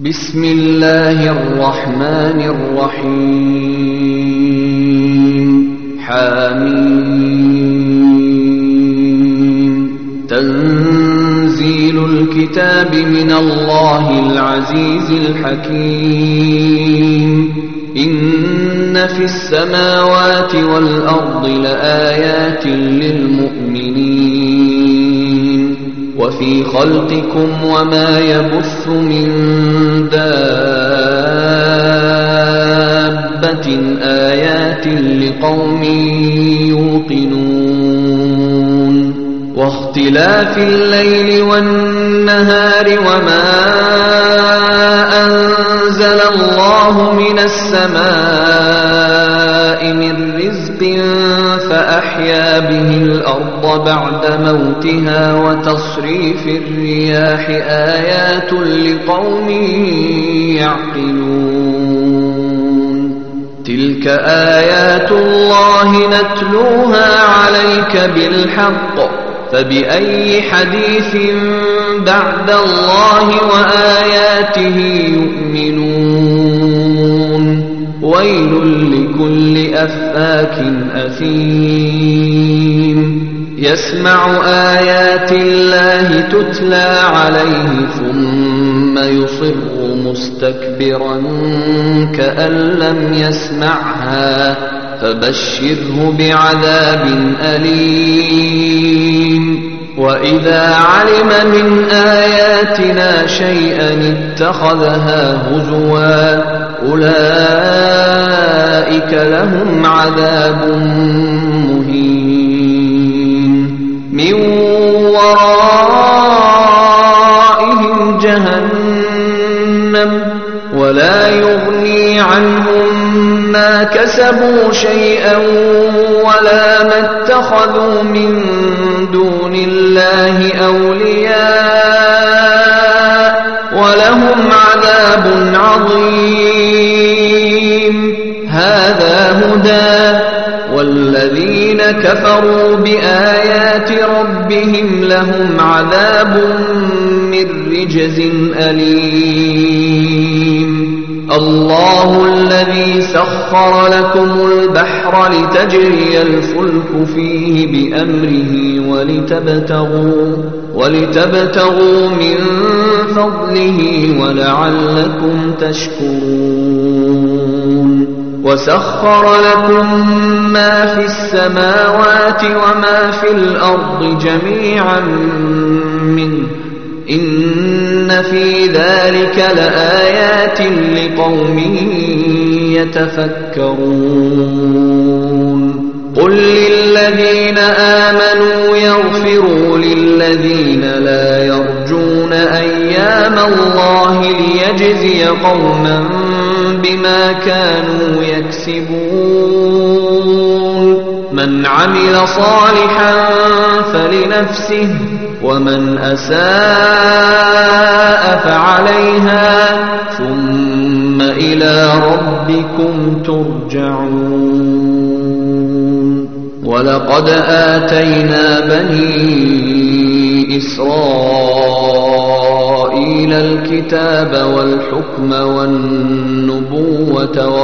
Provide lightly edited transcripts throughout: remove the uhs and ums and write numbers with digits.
بسم الله الرحمن الرحيم حميم تنزيل الكتاب من الله العزيز الحكيم إن في السماوات والأرض لآيات للمؤمنين وفي خلقكم وما يبث من دابة آيات لقوم يوقنون واختلاف الليل والنهار وما أنزل الله من السماء من رزق فأحيا به الأرض بعد موتها وتصريف الرياح آيات لقوم يعقلون تلك آيات الله نتلوها عليك بالحق فبأي حديث بعد الله وآياته يؤمنون ويل لكل أفاك أثيم يسمع آيات الله تتلى عليه ثم يصر مستكبرا كأن لم يسمعها فبشره بعذاب أليم وإذا علم من آياتنا شيئا اتخذها هزوا أولئك لهم عذاب مهين من ورائهم جهنم ولا يغني عنهم ما كسبوا شيئا ولا ما اتخذوا من دون الله أولياء ولهم عذاب عظيم هذا هدى والذين كفروا بآيات ربهم لهم عذاب من رجز أليم الله الذي سخر لكم البحر لتجري الفلك فيه بأمره ولتبتغوا من فضله ولعلكم تشكرون وسخر لكم ما في السماوات وما في الأرض جميعا منه إن في ذلك لآيات لقوم يتفكرون قل للذين آمنوا يغفروا للذين لا يرجون أيام الله ليجزي قوما بما كانوا يكسبون من عمل صالحا فلنفسه ومن أساء فعليها ثم إلى ربكم ترجعون ولقد آتينا بني إسرائيل الكتاب والحكم والنبوة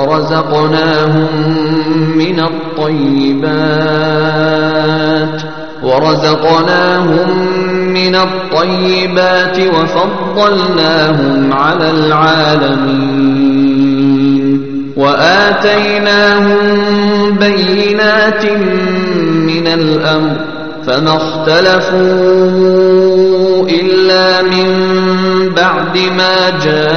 ورزقناهم من الطيبات وفضلناهم على العالمين وآتيناهم بينات من الأمر فما اختلفوا إلا من بعد ما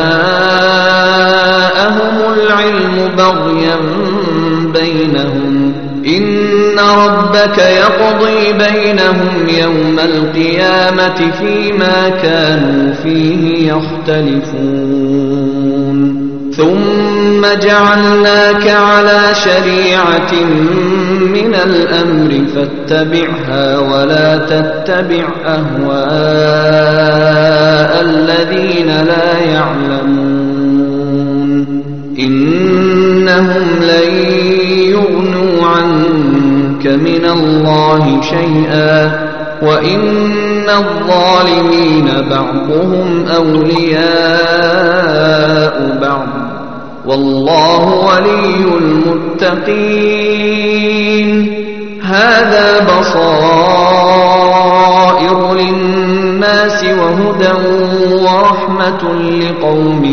جاءهم العلم بغيا بينهم إن ربك يقضي بينهم يوم القيامة فيما كانوا فيه يختلفون ثم جعلناك على شريعة من الأمر فاتبعها ولا تتبع أهواء الذين لا يعلمون إنهم لن يغنوا عنك من الله شيئا وإن الظالمين بعضهم أولياء والله ولي المتقين. هذا بصائر للناس وهدى ورحمة لقوم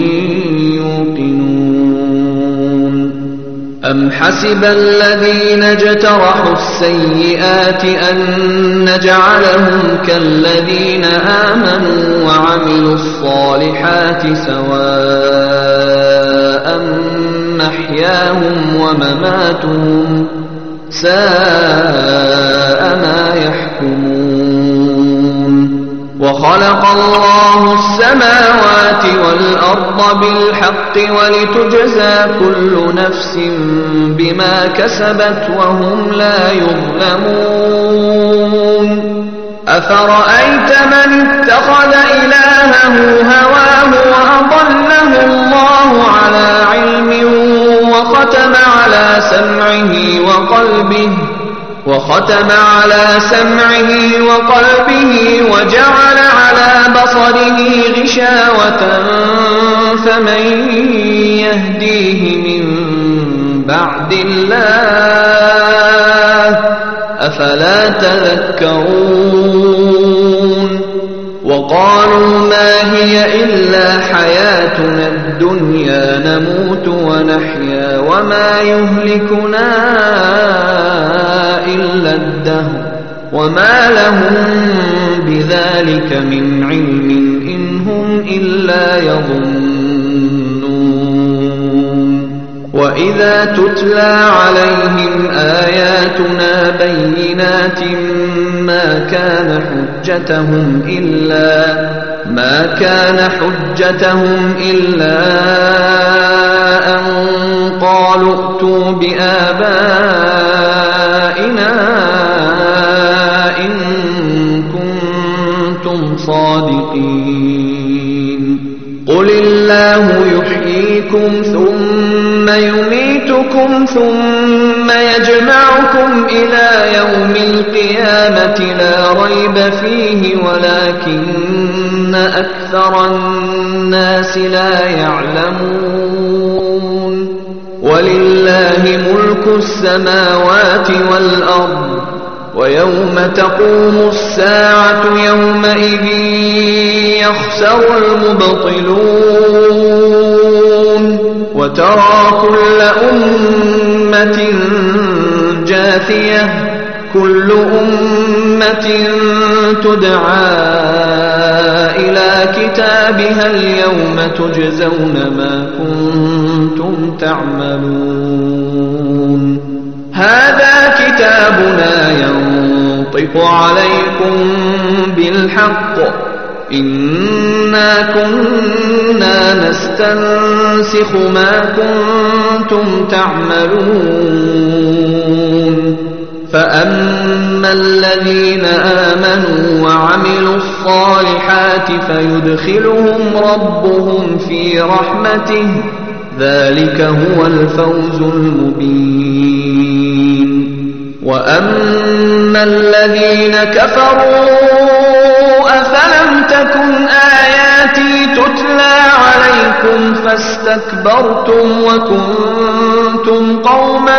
يوقنون. أم حسب الذين اجترحوا السيئات أن نجعلهم كالذين آمنوا وعملوا الصالحات سواء محياهم ومماتهم ساء ما يحكمون. وخلق الله السماوات والأرض بالحق ولتجزى كل نفس بما كسبت وهم لا يظلمون. أفرأيت من اتخذ إلهه هواه وأضله الله على علم وختم على سمعه وقلبه وجعل على بصره غشاوة فمن يهديه من بعد الله أفلا تذكرون. وقالوا ما هي إلا حياتنا الدنيا نموت ونحيا وما يهلكنا إلا الدهر وما لهم بذلك من علم إن هم إلا يظنون. وإذا تتلى عليهم آياتنا بينات ما كان حجتهم إلا أن قالوا ائتوا بآبائنا إن كنتم صادقين. قل الله يحييكم ثم يميتكم ثم يجمعكم إلى يوم القيامة لا ريب فيه ولكن أكثر الناس لا يعلمون. ولله ملك السماوات والأرض ويوم تقوم الساعة يومئذ يخسر المبطلون. وترى كل أمة جاثية كل أمة تدعى إلى كتابها اليوم تجزون ما كنتم تعملون. هذا كتابنا ينطق عليكم بالحق إنا كنا نستنسخ ما كنتم تعملون. فأما الذين آمنوا وعملوا الصالحات فيدخلهم ربهم في رحمته ذلك هو الفوز المبين. وأما الذين كفروا أفلم تكن آياتي تتلى عليكم فاستكبرتم وكنتم قوما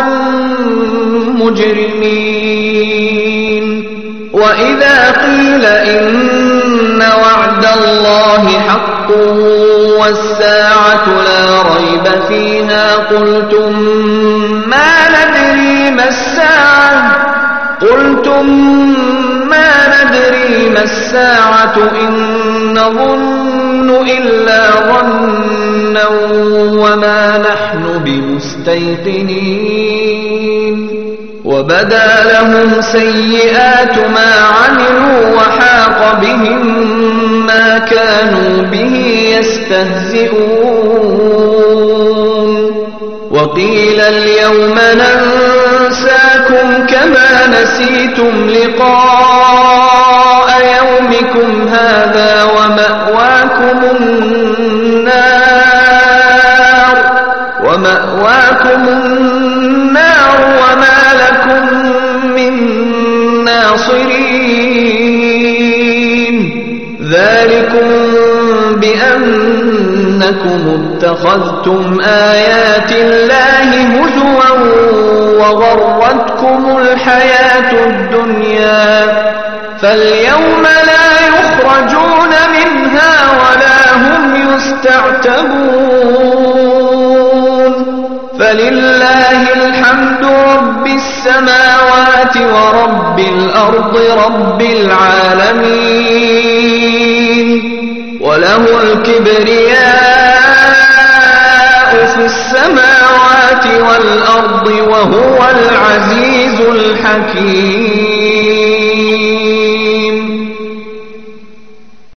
مجرمين. وإذا قيل إن وعد الله حق والساعة لا ريب فيها قلتم ما ندري ما الساعة إن نظن إلا ظنا وما نحن بمستيقنين. وبدا لهم سيئات ما عملوا وحاق بهم ما كانوا به يستهزئون. وقيل اليوم ننساكم كما نسيتم لقاء يومكم هذا ومأواكم النار وما لكم من ناصرين. ذلكم بأنكم أنكم اتخذتم آيات الله هزوا وغرتكم الحياة الدنيا فاليوم لا يخرجون منها ولا هم يستعتبون فلله الحمد رب السماوات ورب الأرض رب العالمين وله الكبرياء في السماوات والأرض وهو العزيز الحكيم